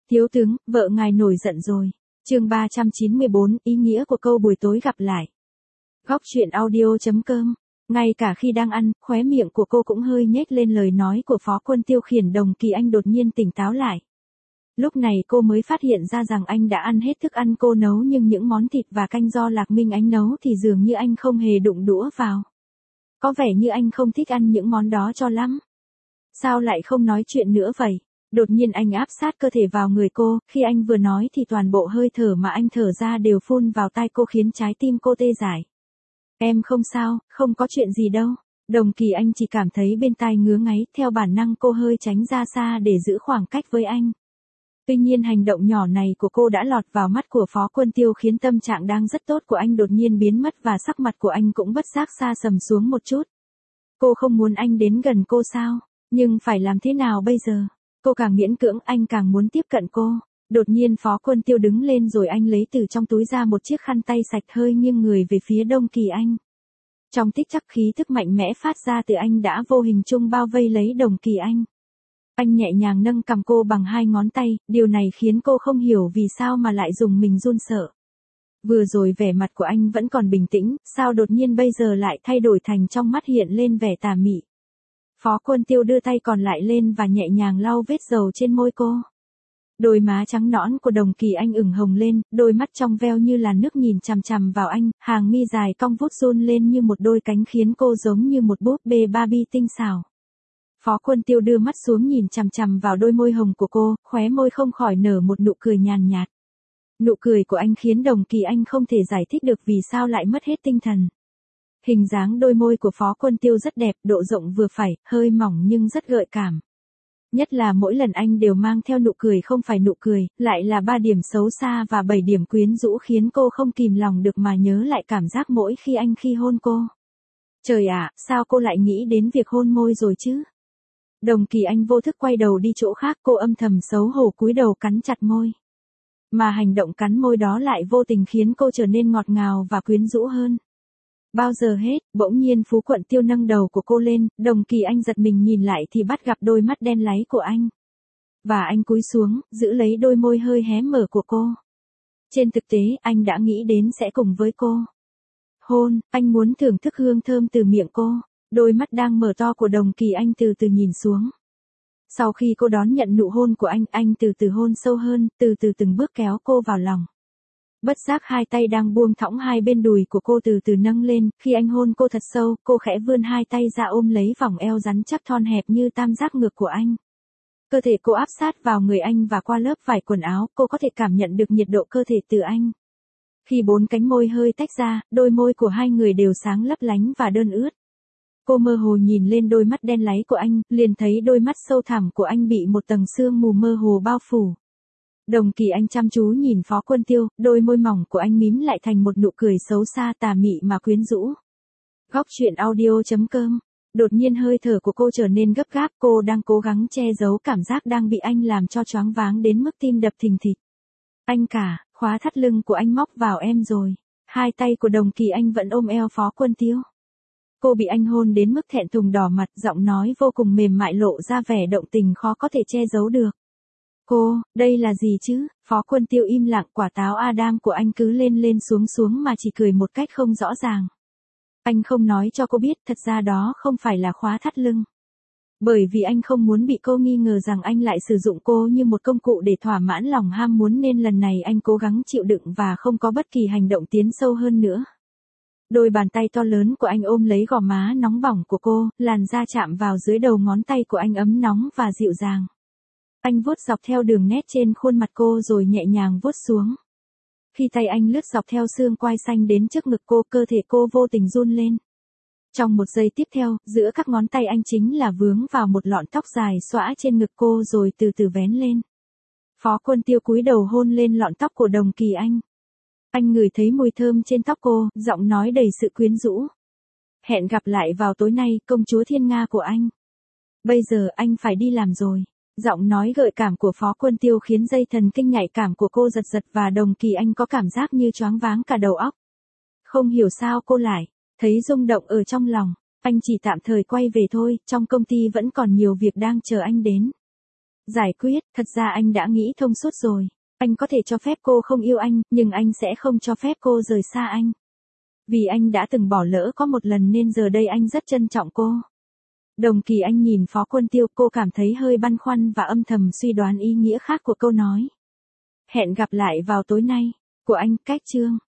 Thiếu tướng, vợ ngài nổi giận rồi. Chương 394, ý nghĩa của câu buổi tối gặp lại. Góc truyện audio.com. Ngay cả khi đang ăn, khóe miệng của cô cũng hơi nhếch lên lời nói của Phó Quân Tiêu khiến Đồng Kỳ Anh đột nhiên tỉnh táo lại. Lúc này cô mới phát hiện ra rằng anh đã ăn hết thức ăn cô nấu, nhưng những món thịt và canh do Lạc Minh Ánh nấu thì dường như anh không hề đụng đũa vào. Có vẻ như anh không thích ăn những món đó cho lắm. Sao lại không nói chuyện nữa vậy? Đột nhiên anh áp sát cơ thể vào người cô, khi anh vừa nói thì toàn bộ hơi thở mà anh thở ra đều phun vào tai cô khiến trái tim cô tê dại. Em không sao, không có chuyện gì đâu. Đồng Kỳ Anh chỉ cảm thấy bên tai ngứa ngáy, theo bản năng cô hơi tránh ra xa để giữ khoảng cách với anh. Tuy nhiên hành động nhỏ này của cô đã lọt vào mắt của Phó Quân Tiêu khiến tâm trạng đang rất tốt của anh đột nhiên biến mất và sắc mặt của anh cũng bất giác sa sầm xuống một chút. Cô không muốn anh đến gần cô sao? Nhưng phải làm thế nào bây giờ? Cô càng miễn cưỡng anh càng muốn tiếp cận cô. Đột nhiên Phó Quân Tiêu đứng lên rồi anh lấy từ trong túi ra một chiếc khăn tay sạch, hơi nghiêng người về phía Đồng Kỳ Anh. Trong tích tắc khí thức mạnh mẽ phát ra từ anh đã vô hình chung bao vây lấy Đồng Kỳ Anh. Anh nhẹ nhàng nâng cằm cô bằng hai ngón tay, điều này khiến cô không hiểu vì sao mà lại dùng mình run sợ. Vừa rồi vẻ mặt của anh vẫn còn bình tĩnh, sao đột nhiên bây giờ lại thay đổi thành trong mắt hiện lên vẻ tà mị. Phó Quân Tiêu đưa tay còn lại lên và nhẹ nhàng lau vết dầu trên môi cô. Đôi má trắng nõn của Đồng Kỳ Anh ửng hồng lên, đôi mắt trong veo như là nước nhìn chằm chằm vào anh, hàng mi dài cong vút run lên như một đôi cánh khiến cô giống như một búp bê Barbie tinh xảo. Phó Quân Tiêu đưa mắt xuống nhìn chằm chằm vào đôi môi hồng của cô, khóe môi không khỏi nở một nụ cười nhàn nhạt. Nụ cười của anh khiến Đồng Kỳ Anh không thể giải thích được vì sao lại mất hết tinh thần. Hình dáng đôi môi của Phó Quân Tiêu rất đẹp, độ rộng vừa phải, hơi mỏng nhưng rất gợi cảm. Nhất là mỗi lần anh đều mang theo nụ cười không phải nụ cười, lại là 3 điểm xấu xa và 7 điểm quyến rũ khiến cô không kìm lòng được mà nhớ lại cảm giác mỗi khi hôn cô. Trời ạ, sao cô lại nghĩ đến việc hôn môi rồi chứ? Đồng Kỳ Anh vô thức quay đầu đi chỗ khác, cô âm thầm xấu hổ cúi đầu cắn chặt môi. Mà hành động cắn môi đó lại vô tình khiến cô trở nên ngọt ngào và quyến rũ hơn. Bao giờ hết, bỗng nhiên Phú Quận Tiêu nâng đầu của cô lên, Đồng Kỳ Anh giật mình nhìn lại thì bắt gặp đôi mắt đen láy của anh. Và anh cúi xuống, giữ lấy đôi môi hơi hé mở của cô. Trên thực tế, anh đã nghĩ đến sẽ cùng với cô hôn, anh muốn thưởng thức hương thơm từ miệng cô. Đôi mắt đang mở to của Đồng Kỳ Anh từ từ nhìn xuống. Sau khi cô đón nhận nụ hôn của anh từ từ hôn sâu hơn, từ từ từng bước kéo cô vào lòng. Bất giác hai tay đang buông thõng hai bên đùi của cô từ từ nâng lên, khi anh hôn cô thật sâu, cô khẽ vươn hai tay ra ôm lấy vòng eo rắn chắc thon hẹp như tam giác ngực của anh. Cơ thể cô áp sát vào người anh và qua lớp vải quần áo, cô có thể cảm nhận được nhiệt độ cơ thể từ anh. Khi 4 cánh môi hơi tách ra, đôi môi của hai người đều sáng lấp lánh và đơn ướt. Cô mơ hồ nhìn lên đôi mắt đen láy của anh, liền thấy đôi mắt sâu thẳm của anh bị một tầng sương mù mơ hồ bao phủ. Đồng Kỳ Anh chăm chú nhìn Phó Quân Tiêu, đôi môi mỏng của anh mím lại thành một nụ cười xấu xa tà mị mà quyến rũ. Góc truyện audio.com. Đột nhiên hơi thở của cô trở nên gấp gáp, cô đang cố gắng che giấu cảm giác đang bị anh làm cho choáng váng đến mức tim đập thình thịch. Anh cả, khóa thắt lưng của anh móc vào em rồi. Hai tay của Đồng Kỳ Anh vẫn ôm eo Phó Quân Tiêu. Cô bị anh hôn đến mức thẹn thùng đỏ mặt, giọng nói vô cùng mềm mại lộ ra vẻ động tình khó có thể che giấu được. Cô, đây là gì chứ? Phó Quân Tiêu im lặng, quả táo Adam của anh cứ lên lên xuống xuống mà chỉ cười một cách không rõ ràng. Anh không nói cho cô biết thật ra đó không phải là khóa thắt lưng. Bởi vì anh không muốn bị cô nghi ngờ rằng anh lại sử dụng cô như một công cụ để thỏa mãn lòng ham muốn nên lần này anh cố gắng chịu đựng và không có bất kỳ hành động tiến sâu hơn nữa. Đôi bàn tay to lớn của anh ôm lấy gò má nóng bỏng của cô, làn da chạm vào dưới đầu ngón tay của anh ấm nóng và dịu dàng. Anh vuốt dọc theo đường nét trên khuôn mặt cô rồi nhẹ nhàng vuốt xuống. Khi tay anh lướt dọc theo xương quai xanh đến trước ngực cô, cơ thể cô vô tình run lên. Trong một giây tiếp theo, giữa các ngón tay anh chính là vướng vào một lọn tóc dài xõa trên ngực cô rồi từ từ vén lên. Phó Quân Tiêu cúi đầu hôn lên lọn tóc của Đồng Kỳ Anh. Anh ngửi thấy mùi thơm trên tóc cô, giọng nói đầy sự quyến rũ. Hẹn gặp lại vào tối nay, công chúa thiên nga của anh. Bây giờ anh phải đi làm rồi. Giọng nói gợi cảm của Phó Quân Tiêu khiến dây thần kinh nhạy cảm của cô giật giật và Đồng Kỳ Anh có cảm giác như choáng váng cả đầu óc. Không hiểu sao cô lại thấy rung động ở trong lòng. Anh chỉ tạm thời quay về thôi, trong công ty vẫn còn nhiều việc đang chờ anh đến. Giải quyết, thật ra anh đã nghĩ thông suốt rồi. Anh có thể cho phép cô không yêu anh, nhưng anh sẽ không cho phép cô rời xa anh. Vì anh đã từng bỏ lỡ có một lần nên giờ đây anh rất trân trọng cô. Đồng Kỳ Anh nhìn Phó Quân Tiêu, cô cảm thấy hơi băn khoăn và âm thầm suy đoán ý nghĩa khác của câu nói. Hẹn gặp lại vào tối nay, của anh, Cách Chương.